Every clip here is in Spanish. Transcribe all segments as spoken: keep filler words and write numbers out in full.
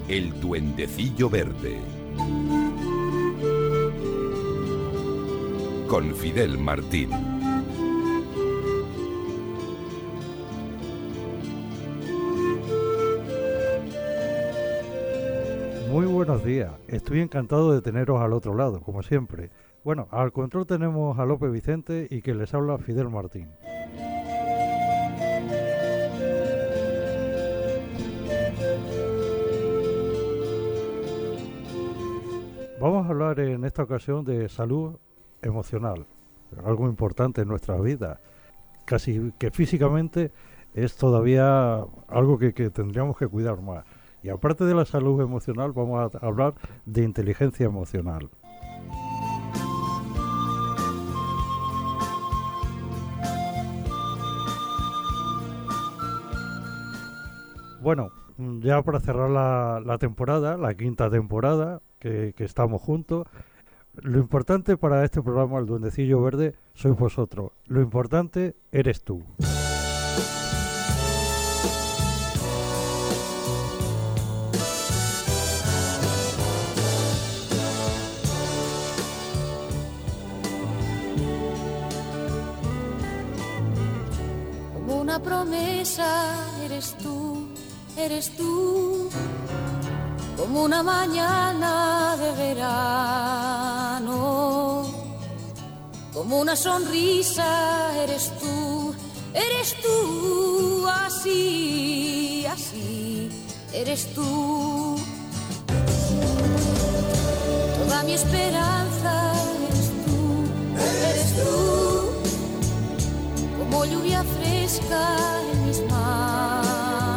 El Duendecillo Verde. Con Fidel Martín. Muy buenos días, estoy encantado de teneros al otro lado, como siempre. Bueno, al control tenemos a López Vicente y que les habla Fidel Martín. Vamos a hablar en esta ocasión de salud emocional, algo importante en nuestras vidas, casi que físicamente es todavía algo que, que tendríamos que cuidar más. Y aparte de la salud emocional, vamos a hablar de inteligencia emocional. Bueno, ya para cerrar la, la temporada, la quinta temporada, que, que estamos juntos, lo importante para este programa, El Duendecillo Verde, sois vosotros. Lo importante eres tú. Como una promesa eres tú, eres tú. Como una mañana de verano, como una sonrisa eres tú, eres tú, así, así, eres tú. Toda mi esperanza eres tú, eres tú, como lluvia fresca en mis manos.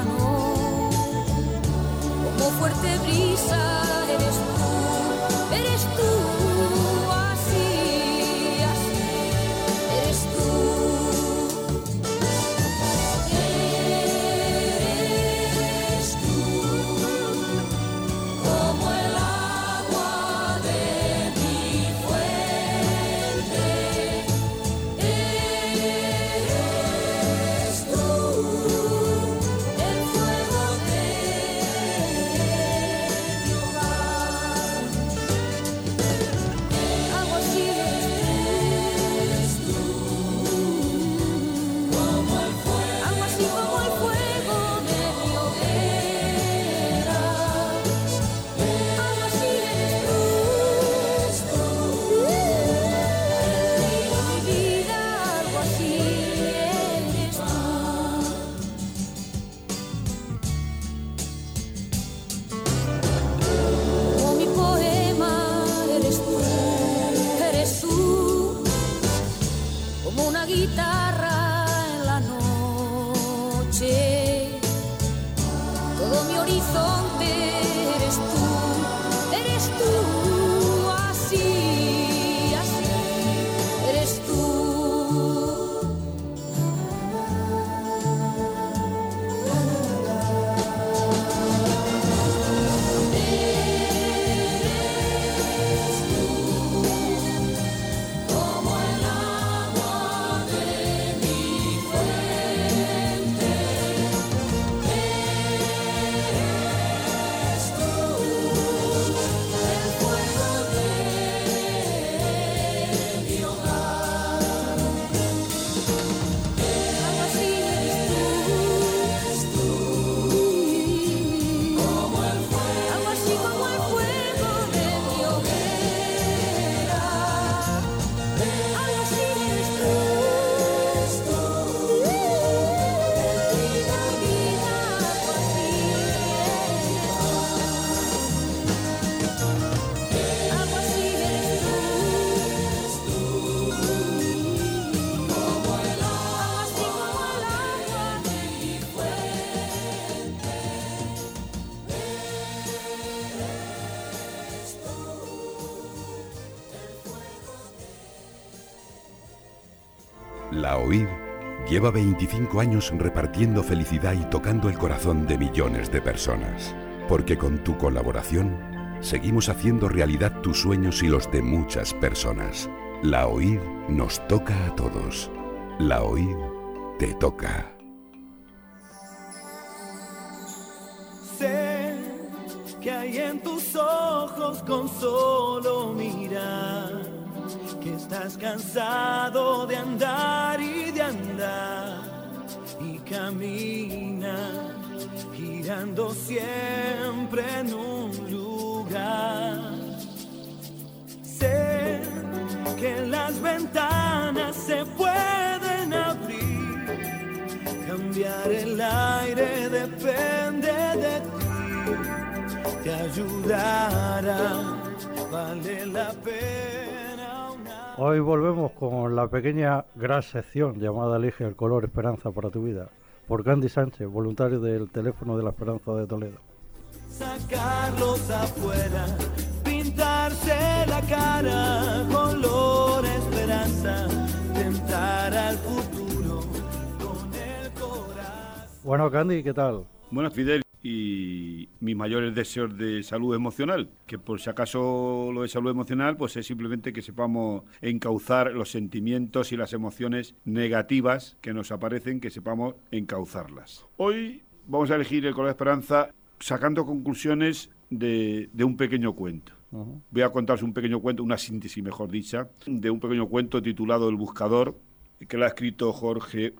Como fuerte brisa eres tú, eres tú, así, así, eres tú. Eres tú, como el agua de mi fuente. Eres tú, el fuego de guitarra en la noche, todo mi horizonte eres tú, eres tú, así, así, eres tú. La OIR lleva veinticinco años repartiendo felicidad y tocando el corazón de millones de personas. Porque con tu colaboración seguimos haciendo realidad tus sueños y los de muchas personas. La OIR nos toca a todos. La OIR te toca. Sé en tus ojos con solo mirar, que estás cansado de andar y de andar, y camina girando siempre en un lugar. Sé que las ventanas se pueden abrir, cambiar el aire depende de ti, te ayudará, vale la pena. Una... Hoy volvemos con la pequeña gran sección llamada Elige el color esperanza para tu vida, por Candy Sánchez, voluntario del teléfono de la Esperanza de Toledo. Sacarlos afuera, pintarse la cara, color esperanza, tentar al futuro con el corazón. Bueno, Candy, ¿qué tal? Buenas, Fidel, y mis mayores deseos de salud emocional, que por si acaso lo de salud emocional, pues es simplemente que sepamos encauzar los sentimientos y las emociones negativas que nos aparecen, que sepamos encauzarlas. Hoy vamos a elegir el color esperanza sacando conclusiones de, de un pequeño cuento. Uh-huh. Voy a contaros un pequeño cuento, una síntesis mejor dicha, de un pequeño cuento titulado El Buscador, que lo ha escrito Jorge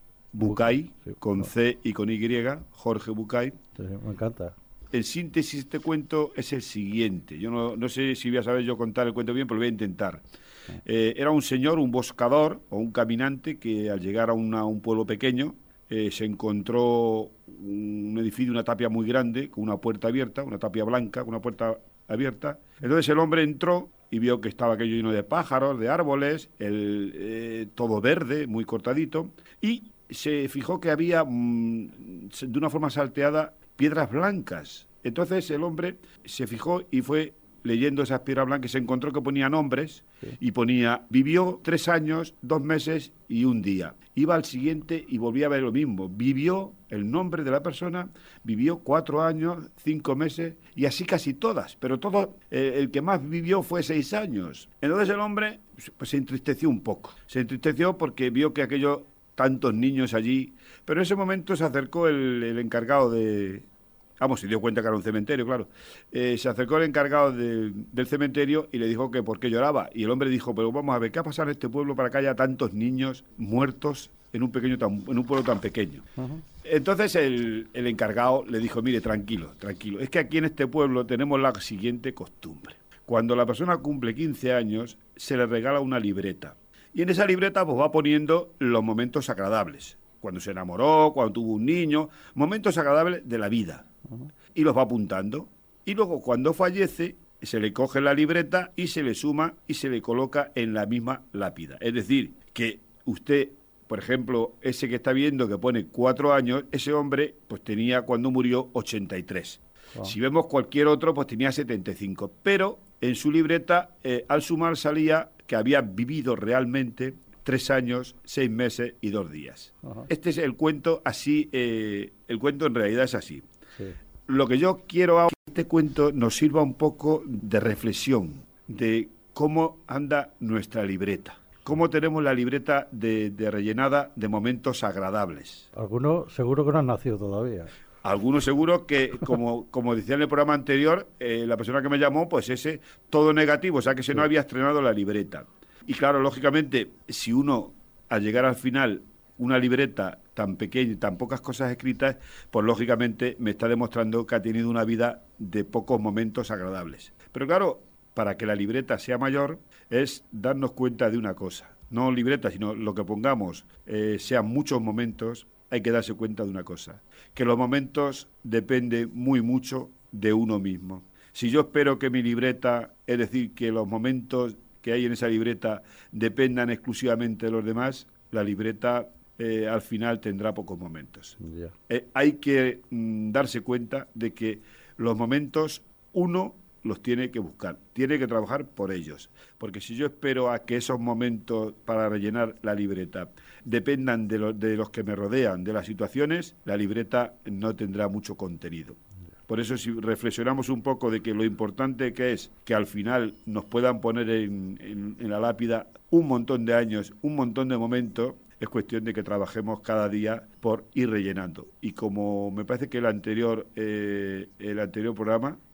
Bucay, sí, con C y con Y, Jorge Bucay. Sí, me encanta. En síntesis, este cuento es el siguiente. Yo no, no sé si voy a saber yo contar el cuento bien, pero lo voy a intentar. Sí. Eh, era un señor, un buscador o un caminante que al llegar a una, un pueblo pequeño eh, se encontró un edificio, una tapia muy grande, con una puerta abierta, una tapia blanca, con una puerta abierta. Entonces el hombre entró y vio que estaba aquello lleno de pájaros, de árboles, el, eh, todo verde, muy cortadito, y se fijó que había, mmm, de una forma salteada, piedras blancas. Entonces el hombre se fijó y fue leyendo esas piedras blancas, se encontró que ponía nombres, sí, y ponía, vivió tres años, dos meses y un día. Iba al siguiente y volvía a ver lo mismo. Vivió, el nombre de la persona, vivió cuatro años, cinco meses y así casi todas. Pero todo, eh, el que más vivió fue seis años. Entonces el hombre pues, se entristeció un poco. Se entristeció porque vio que aquello, tantos niños allí. Pero en ese momento se acercó el, el encargado de... Vamos, se dio cuenta que era un cementerio, claro. Eh, se acercó el encargado de, del cementerio y le dijo que por qué lloraba. Y el hombre dijo, pero vamos a ver, ¿qué ha pasado en este pueblo para que haya tantos niños muertos en un pequeño tan, en un pueblo tan pequeño? Uh-huh. Entonces el, el encargado le dijo, mire, tranquilo, tranquilo. Es que aquí en este pueblo tenemos la siguiente costumbre. Cuando la persona cumple quince años, se le regala una libreta. Y en esa libreta pues va poniendo los momentos agradables. Cuando se enamoró, cuando tuvo un niño, momentos agradables de la vida. Uh-huh. Y los va apuntando. Y luego, cuando fallece, se le coge la libreta y se le suma y se le coloca en la misma lápida. Es decir, que usted, por ejemplo, ese que está viendo que pone cuatro años, ese hombre pues tenía cuando murió ochenta y tres. Wow. Si vemos cualquier otro, pues tenía setenta y cinco. Pero en su libreta, eh, al sumar salía que había vivido realmente tres años, seis meses y dos días. Ajá. Este es el cuento así, eh, el cuento en realidad es así. Sí. Lo que yo quiero ahora es que este cuento nos sirva un poco de reflexión de cómo anda nuestra libreta. Cómo tenemos la libreta de, de rellenada de momentos agradables. Algunos seguro que no han nacido todavía. Algunos seguro que, como, como decía en el programa anterior, eh, la persona que me llamó, pues ese, todo negativo, o sea que se sí. no había estrenado la libreta. Y claro, lógicamente, si uno, al llegar al final, una libreta tan pequeña y tan pocas cosas escritas, pues lógicamente me está demostrando que ha tenido una vida de pocos momentos agradables. Pero claro, para que la libreta sea mayor, es darnos cuenta de una cosa. No libreta, sino lo que pongamos, eh, sean muchos momentos, hay que darse cuenta de una cosa. Que los momentos dependen muy mucho de uno mismo. Si yo espero que mi libreta, es decir, que los momentos que hay en esa libreta dependan exclusivamente de los demás, la libreta eh, al final tendrá pocos momentos. Yeah. Eh, hay que mm, darse cuenta de que los momentos uno los tiene que buscar, tiene que trabajar por ellos, porque si yo espero a que esos momentos para rellenar la libreta dependan de, lo, de los que me rodean, de las situaciones, la libreta no tendrá mucho contenido. Por eso, si reflexionamos un poco de que lo importante que es que al final nos puedan poner en, en, en la lápida un montón de años, un montón de momentos, es cuestión de que trabajemos cada día por ir rellenando. Y como me parece que el anterior, eh, el anterior programa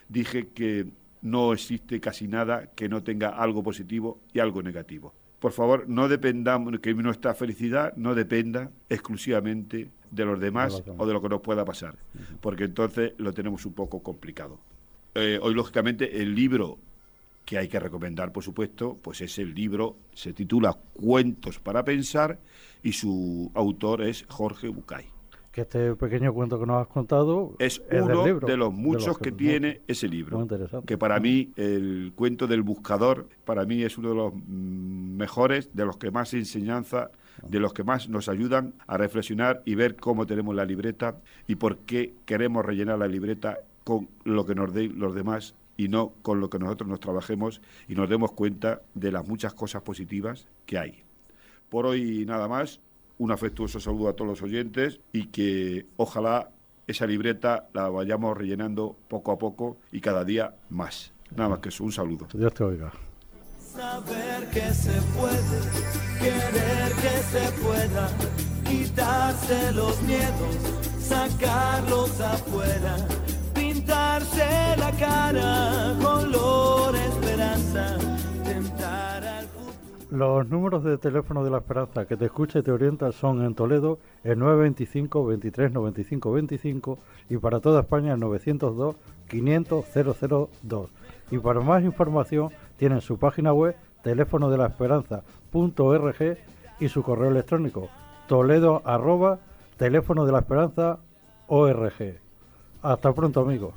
dije que no existe casi nada que no tenga algo positivo y algo negativo. Por favor, no dependamos, que nuestra felicidad no dependa exclusivamente de los demás o de lo que nos pueda pasar, porque entonces lo tenemos un poco complicado. Eh, hoy, lógicamente, el libro que hay que recomendar, por supuesto, pues es el libro, se titula Cuentos para pensar y su autor es Jorge Bucay. Que este pequeño cuento que nos has contado es, es uno libro, de los muchos de los que, que tiene mucho. ese libro. Muy interesante. Que para mí, el cuento del buscador, para mí es uno de los mejores, de los que más enseñanza, de los que más nos ayudan a reflexionar y ver cómo tenemos la libreta y por qué queremos rellenar la libreta con lo que nos den los demás y no con lo que nosotros nos trabajemos y nos demos cuenta de las muchas cosas positivas que hay. Por hoy nada más, un afectuoso saludo a todos los oyentes y que ojalá esa libreta la vayamos rellenando poco a poco y cada día más. Nada más que eso, un saludo. Dios te oiga. Saber que se puede, querer que se pueda, quitarse los miedos, sacarlos afuera, pintarse la cara, color esperanza, tentar al futuro. Los números de teléfono de la Esperanza que te escucha y te orienta son en Toledo el nueve dos cinco, veintitrés noventa y cinco veinticinco y para toda España el novecientos dos, quinientos, cero cero dos. Y para más información tienen su página web teléfono de la esperanza punto org y su correo electrónico toledo arroba teléfono de la esperanza org. Hasta pronto, amigos.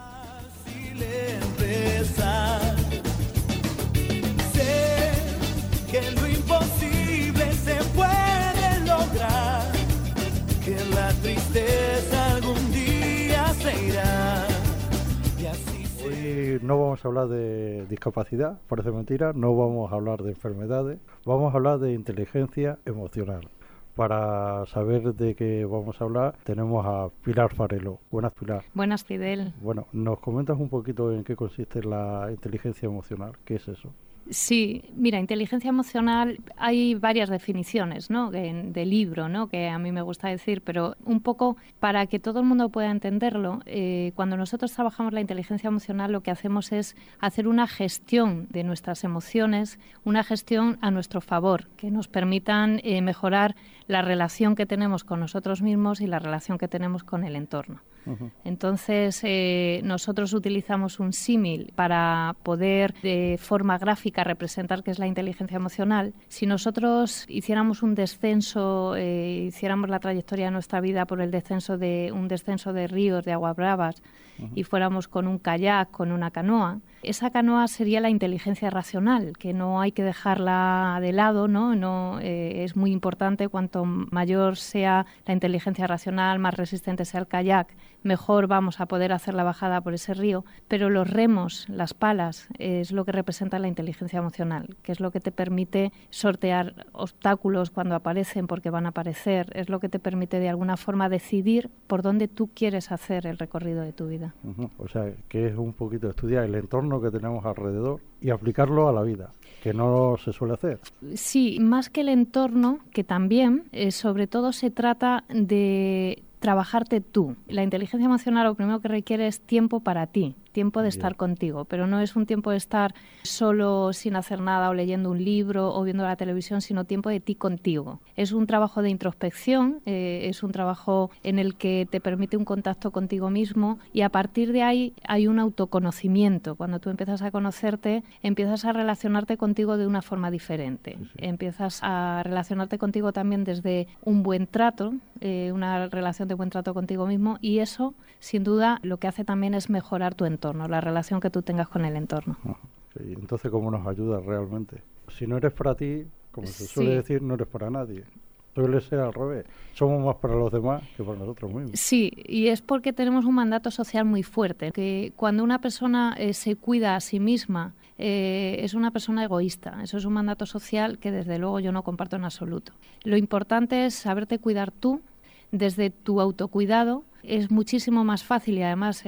Que lo imposible se puede lograr, que la tristeza algún día se irá. Y así se... Hoy no vamos a hablar de discapacidad, parece mentira, no vamos a hablar de enfermedades, vamos a hablar de inteligencia emocional. Para saber de qué vamos a hablar tenemos a Pilar Farelo. Buenas, Pilar. Buenas, Fidel. Bueno, ¿nos comentas un poquito en qué consiste la inteligencia emocional? ¿Qué es eso? Sí, mira, inteligencia emocional, hay varias definiciones, ¿no?, de, de libro, ¿no?, que a mí me gusta decir, pero un poco para que todo el mundo pueda entenderlo, eh, cuando nosotros trabajamos la inteligencia emocional lo que hacemos es hacer una gestión de nuestras emociones, una gestión a nuestro favor, que nos permitan eh, mejorar la relación que tenemos con nosotros mismos y la relación que tenemos con el entorno. Uh-huh. Entonces, eh, nosotros utilizamos un símil para poder de forma gráfica representar qué es la inteligencia emocional. Si nosotros hiciéramos un descenso, eh, hiciéramos la trayectoria de nuestra vida por el descenso de un descenso de ríos, de aguas bravas, uh-huh. y fuéramos con un kayak, con una canoa, esa canoa sería la inteligencia racional, que no hay que dejarla de lado, ¿no? No eh, es muy importante. Cuanto mayor sea la inteligencia racional, más resistente sea el kayak, mejor vamos a poder hacer la bajada por ese río. Pero los remos, las palas, es lo que representa la inteligencia emocional, que es lo que te permite sortear obstáculos cuando aparecen, porque van a aparecer, es lo que te permite de alguna forma decidir por dónde tú quieres hacer el recorrido de tu vida. Uh-huh. O sea, que es un poquito estudiar el entorno que tenemos alrededor y aplicarlo a la vida, que no se suele hacer. Sí, más que el entorno, que también, eh, sobre todo se trata de trabajarte tú. La inteligencia emocional lo primero que requiere es tiempo para ti, tiempo de estar contigo, pero no es un tiempo de estar solo sin hacer nada o leyendo un libro o viendo la televisión, sino tiempo de ti contigo. Es un trabajo de introspección, eh, es un trabajo en el que te permite un contacto contigo mismo y a partir de ahí hay un autoconocimiento. Cuando tú empiezas a conocerte, empiezas a relacionarte contigo de una forma diferente. Sí. Empiezas a relacionarte contigo también desde un buen trato, eh, una relación de buen trato contigo mismo, y eso, sin duda, lo que hace también es mejorar tu entorno, la relación que tú tengas con el entorno. Sí, entonces, ¿cómo nos ayuda realmente? Si no eres para ti, como se suele sí. decir, no eres para nadie. Suele ser al revés. Somos más para los demás que para nosotros mismos. Sí, y es porque tenemos un mandato social muy fuerte, que cuando una persona eh, se cuida a sí misma, eh, es una persona egoísta. Eso es un mandato social que desde luego yo no comparto en absoluto. Lo importante es saberte cuidar tú. Desde tu autocuidado es muchísimo más fácil y además es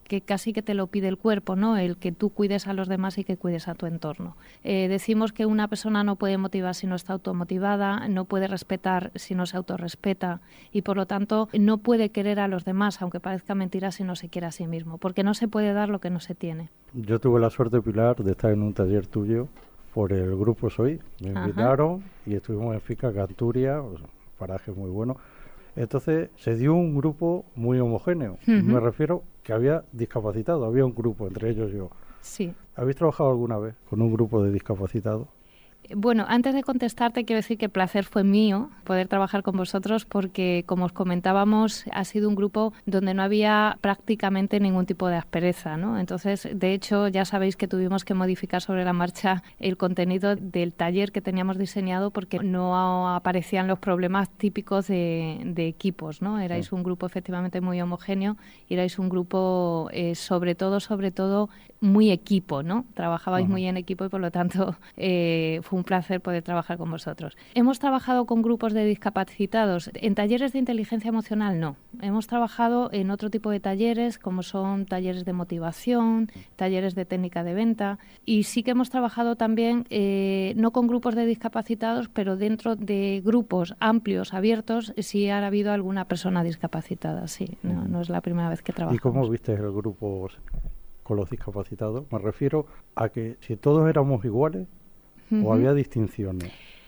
que casi que te lo pide el cuerpo, ¿no? El que tú cuides a los demás y que cuides a tu entorno. Eh, decimos que una persona no puede motivar si no está automotivada, no puede respetar si no se autorrespeta y por lo tanto no puede querer a los demás, aunque parezca mentira, si no se quiere a sí mismo, porque no se puede dar lo que no se tiene. Yo tuve la suerte, Pilar, de estar en un taller tuyo por el grupo Soy. Me Ajá. invitaron y estuvimos en Fica, Canturia, o sea, paraje muy bueno. Entonces se dio un grupo muy homogéneo. Ujú. Me refiero que había discapacitados, había un grupo, entre ellos yo. Sí. ¿Habéis trabajado alguna vez con un grupo de discapacitados? Bueno, antes de contestarte, quiero decir que el placer fue mío poder trabajar con vosotros porque, como os comentábamos, ha sido un grupo donde no había prácticamente ningún tipo de aspereza, ¿no? Entonces, de hecho, ya sabéis que tuvimos que modificar sobre la marcha el contenido del taller que teníamos diseñado porque no aparecían los problemas típicos de, de equipos, ¿no? Erais un grupo efectivamente muy homogéneo y erais un grupo, eh, sobre todo, sobre todo, muy equipo, ¿no? Trabajabais Ajá. muy en equipo y, por lo tanto, eh, fue un placer poder trabajar con vosotros. Hemos trabajado con grupos de discapacitados. En talleres de inteligencia emocional, no. Hemos trabajado en otro tipo de talleres, como son talleres de motivación, talleres de técnica de venta. Y sí que hemos trabajado también, eh, no con grupos de discapacitados, pero dentro de grupos amplios, abiertos, sí ha habido alguna persona discapacitada, sí. No, no es la primera vez que trabajamos. ¿Y cómo viste el grupo con los discapacitados? Me refiero a que si todos éramos iguales, Ujú. ¿o había distinciones?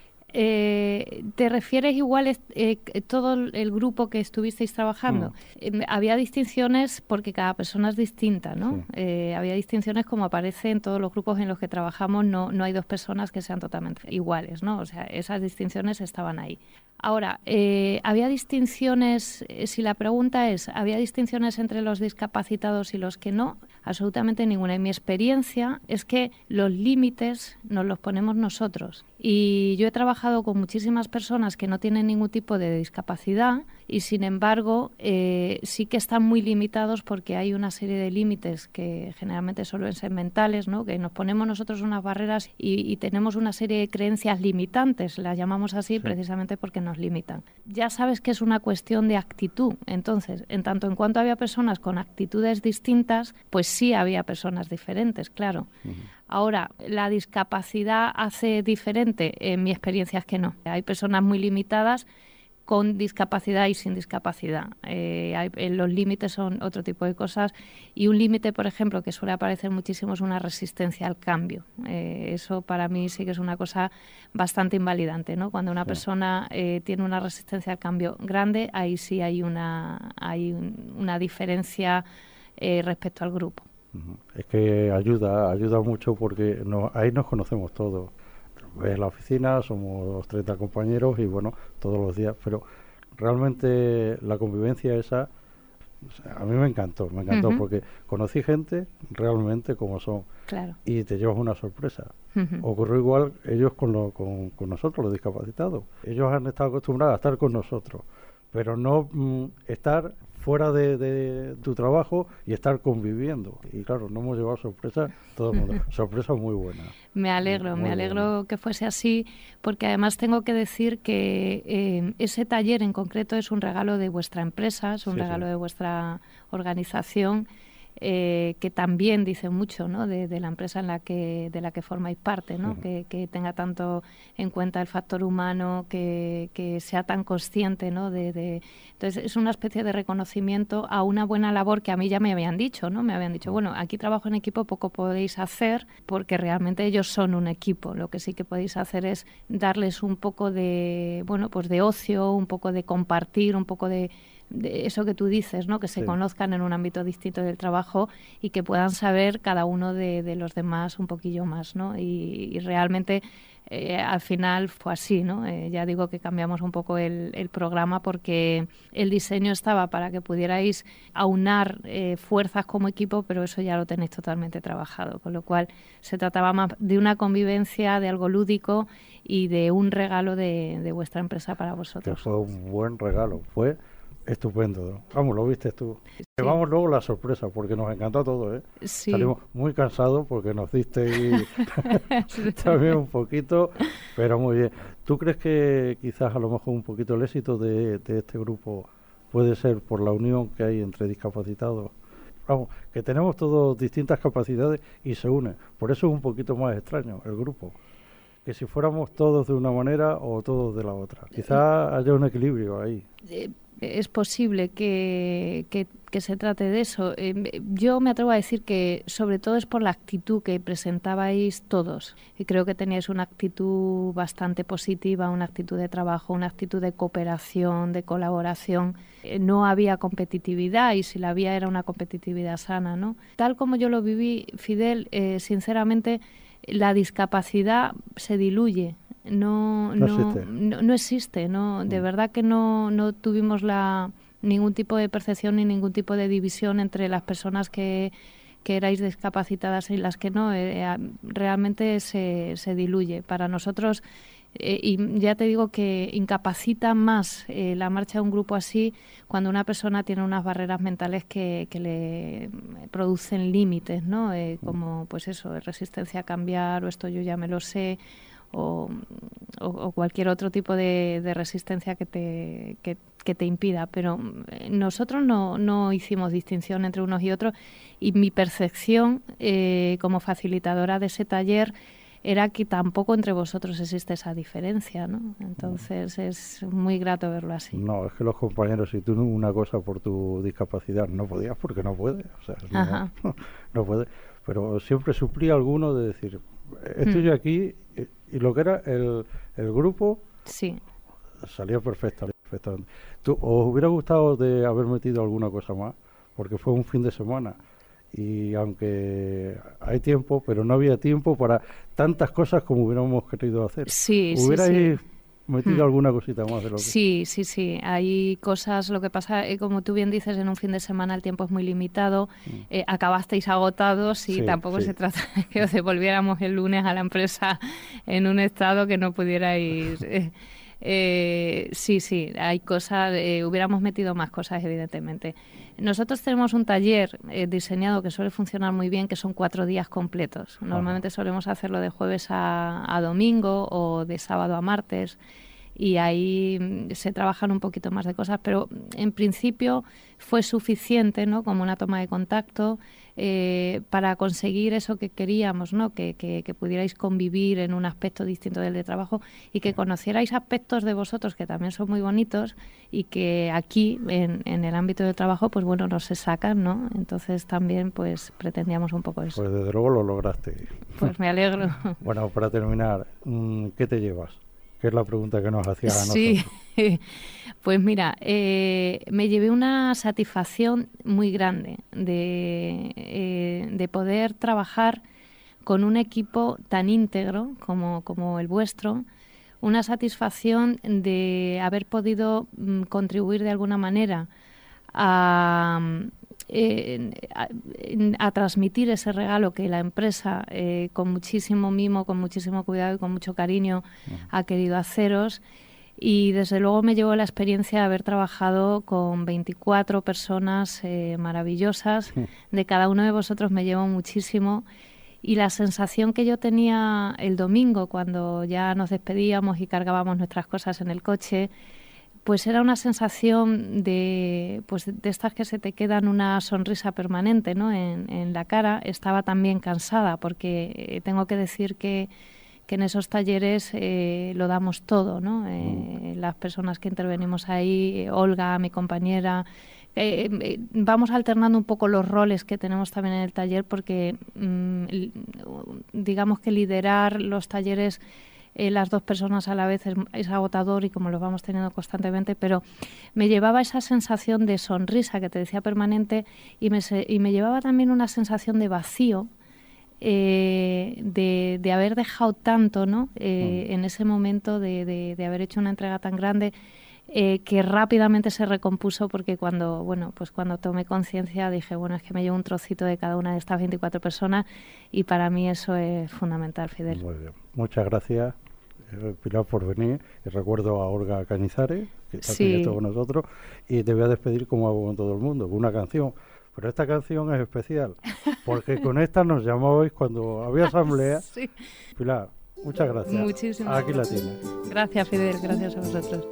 Eh, ¿Te refieres igual est- eh, c- todo el el grupo que estuvisteis trabajando? Eh, me- había distinciones porque cada persona es distinta, ¿no? Sí. Eh, había distinciones como aparece en todos los grupos en los que trabajamos, no, no hay dos personas que sean totalmente iguales, ¿no? O sea, esas distinciones estaban ahí. Ahora, eh, ¿había distinciones, eh, si la pregunta es, ¿había distinciones entre los discapacitados y los que no? Absolutamente ninguna. Y mi experiencia es que los límites nos los ponemos nosotros. Y yo he trabajado con muchísimas personas que no tienen ningún tipo de discapacidad y, sin embargo, eh, sí que están muy limitados porque hay una serie de límites que generalmente suelen ser mentales, ¿no? Que nos ponemos nosotros unas barreras y, y tenemos una serie de creencias limitantes, las llamamos así, Sí. precisamente porque nos limitan. Ya sabes que es una cuestión de actitud. Entonces, en tanto en cuanto había personas con actitudes distintas, pues sí había personas diferentes, claro. Ahora, ¿la discapacidad hace diferente? En mi experiencia es que no. Hay personas muy limitadas con discapacidad y sin discapacidad. Eh, hay, eh, los límites son otro tipo de cosas y un límite, por ejemplo, que suele aparecer muchísimo es una resistencia al cambio. Eh, eso para mí sí que es una cosa bastante invalidante, ¿no? Cuando una Sí. persona eh, tiene una resistencia al cambio grande, ahí sí hay una, hay un- una diferencia eh, respecto al grupo. Ujú. Es que ayuda, ayuda mucho porque no, ahí nos conocemos todos. Ves la oficina, somos treinta compañeros y bueno, todos los días, pero realmente la convivencia esa, o sea, a mí me encantó, me encantó Ujú. porque conocí gente realmente como son Claro. y te llevas una sorpresa. Ujú. Ocurrió igual ellos con, lo, con, con nosotros, los discapacitados. Ellos han estado acostumbrados a estar con nosotros, pero no mm, estar fuera de, de tu trabajo y estar conviviendo. Y claro, no hemos llevado sorpresas todo el mundo. Sorpresas muy buenas. Me alegro, Muy me alegro bueno. que fuese así, porque además tengo que decir que eh, ese taller en concreto es un regalo de vuestra empresa, es un Sí, regalo sí. de vuestra organización, eh, que también dice mucho, ¿no? de, de la empresa en la que de la que formáis parte, ¿no? Ujú. que, que tenga tanto en cuenta el factor humano, que, que sea tan consciente, ¿no? de, de entonces es una especie de reconocimiento a una buena labor que a mí ya me habían dicho, ¿no? Me habían dicho, bueno, aquí trabajo en equipo, poco podéis hacer porque realmente ellos son un equipo. Lo que sí que podéis hacer es darles un poco de, bueno, pues de ocio, un poco de compartir, un poco de, de eso que tú dices, ¿no? Que se Sí. conozcan en un ámbito distinto del trabajo y que puedan saber cada uno de, de los demás un poquillo más, ¿no? Y, y realmente eh, al final fue así, ¿no? Eh, ya digo que cambiamos un poco el, el programa porque el diseño estaba para que pudierais aunar eh, fuerzas como equipo, pero eso ya lo tenéis totalmente trabajado, con lo cual se trataba más de una convivencia, de algo lúdico y de un regalo de, de vuestra empresa para Que vosotros. fue un buen regalo. Fue estupendo. Vamos, lo viste tú. Sí. Llevamos luego la sorpresa porque nos encantó todo, ¿eh? Sí. Salimos muy cansados porque nos diste y también un poquito, pero muy bien. ¿Tú crees que quizás a lo mejor un poquito el éxito de, de este grupo puede ser por la unión que hay entre discapacitados vamos, que tenemos todos distintas capacidades y se unen. Por eso es un poquito más extraño el grupo, que si fuéramos todos de una manera o todos de la otra. Quizá haya un equilibrio ahí. Eh, es posible que, que, que se trate de eso. Eh, yo me atrevo a decir que sobre todo es por la actitud que presentabais todos. Y creo que teníais una actitud bastante positiva, una actitud de trabajo, una actitud de cooperación, de colaboración. Eh, no había competitividad, y si la había era una competitividad sana, ¿no? Tal como yo lo viví, Fidel, eh, sinceramente, la discapacidad se diluye. No, no, no, existe. no, no existe, no, de verdad que no, no tuvimos la, ningún tipo de percepción ni ningún tipo de división entre las personas que, que erais discapacitadas y las que no. Eh, realmente se, se diluye. Para nosotros, eh, y ya te digo que incapacita más eh, la marcha de un grupo así cuando una persona tiene unas barreras mentales que, que le producen límites, ¿no? Eh, como pues eso, resistencia a cambiar, o esto yo ya me lo sé. O, o, o cualquier otro tipo de, de resistencia que te, que, que te impida. Pero nosotros no, no hicimos distinción entre unos y otros, y mi percepción eh, como facilitadora de ese taller era que tampoco entre vosotros existe esa diferencia, ¿no? Entonces es muy grato verlo así. No, es que los compañeros, si tú una cosa por tu discapacidad no podías, porque no puedes, o sea, no, no, no puedes, pero siempre suplía alguno de decir, estoy mm. yo aquí, y, y lo que era el, el grupo sí. salía perfecta, perfectamente. ¿Tú, ¿Os hubiera gustado de haber metido alguna cosa más? Porque fue un fin de semana. Y aunque hay tiempo, pero no había tiempo para tantas cosas como hubiéramos querido hacer. Sí, ¿Hubierais sí, sí. metido hmm. alguna cosita más de lo que... Sí, sí, sí. Hay cosas, lo que pasa, eh, como tú bien dices, en un fin de semana el tiempo es muy limitado. Hmm. Eh, acabasteis agotados y sí, tampoco sí. se trata de que os devolviéramos el lunes a la empresa en un estado que no pudierais... Eh, Eh, sí, sí, hay cosas, eh, hubiéramos metido más cosas, evidentemente. Nosotros tenemos un taller eh, diseñado que suele funcionar muy bien, que son cuatro días completos. Normalmente Ajá. solemos hacerlo de jueves a, a domingo o de sábado a martes, y ahí se trabajan un poquito más de cosas, pero en principio fue suficiente, ¿no?, como una toma de contacto eh, para conseguir eso que queríamos, ¿no?, que, que, que pudierais convivir en un aspecto distinto del de trabajo y que conocierais aspectos de vosotros que también son muy bonitos y que aquí, en, en el ámbito del trabajo, pues bueno, no se sacan, ¿no? Entonces también pues pretendíamos un poco eso. Pues desde luego lo lograste. Pues me alegro. Bueno, para terminar, ¿qué te llevas? Que es la pregunta que nos hacía a nosotros. Sí, pues mira, eh, me llevé una satisfacción muy grande de, eh, de poder trabajar con un equipo tan íntegro como, como el vuestro, una satisfacción de haber podido mm, contribuir de alguna manera a... Eh, a, a transmitir ese regalo que la empresa eh, con muchísimo mimo, con muchísimo cuidado y con mucho cariño uh-huh. ha querido haceros, y desde luego me llevo la experiencia de haber trabajado con veinticuatro personas eh, maravillosas. Uh-huh. De cada uno de vosotros me llevo muchísimo, y la sensación que yo tenía el domingo cuando ya nos despedíamos y cargábamos nuestras cosas en el coche, pues era una sensación de, pues de estas que se te quedan una sonrisa permanente, ¿no?, en, en la cara. Estaba también cansada porque eh, tengo que decir que, que en esos talleres eh, lo damos todo, ¿no? Eh, las personas que intervenimos ahí, Olga, mi compañera, eh, eh, vamos alternando un poco los roles que tenemos también en el taller, porque mm, digamos que liderar los talleres Eh, las dos personas a la vez es, es agotador, y como lo vamos teniendo constantemente, pero me llevaba esa sensación de sonrisa que te decía permanente, y me, se, y me llevaba también una sensación de vacío, eh, de, de haber dejado tanto, ¿no?, eh, mm. en ese momento de, de, de haber hecho una entrega tan grande, eh, que rápidamente se recompuso, porque cuando, bueno, pues cuando tomé conciencia dije, bueno, es que me llevo un trocito de cada una de estas veinticuatro personas, y para mí eso es fundamental, Fidel. Muy bien. Muchas gracias, Pilar, por venir. Y recuerdo a Olga Cañizares, que está sí. aquí con nosotros, y te voy a despedir como hago con todo el mundo, con una canción. Pero esta canción es especial, porque con esta nos llamabais cuando había asamblea. Sí. Pilar, muchas gracias. Muchísimas Aquí gracias. la tienes. Gracias, Fidel, gracias a vosotros.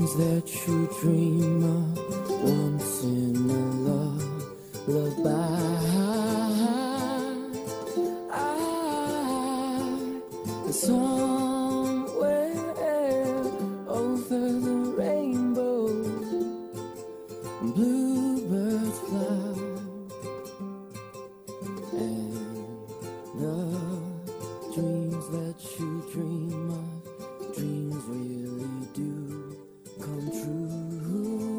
dreams that you dream of once in a lullaby. I, somewhere over the rainbow, bluebirds fly, and the dreams that you dream of, dreams really do come true.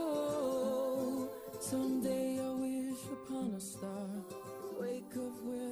Oh, someday I wish upon a star, wake up where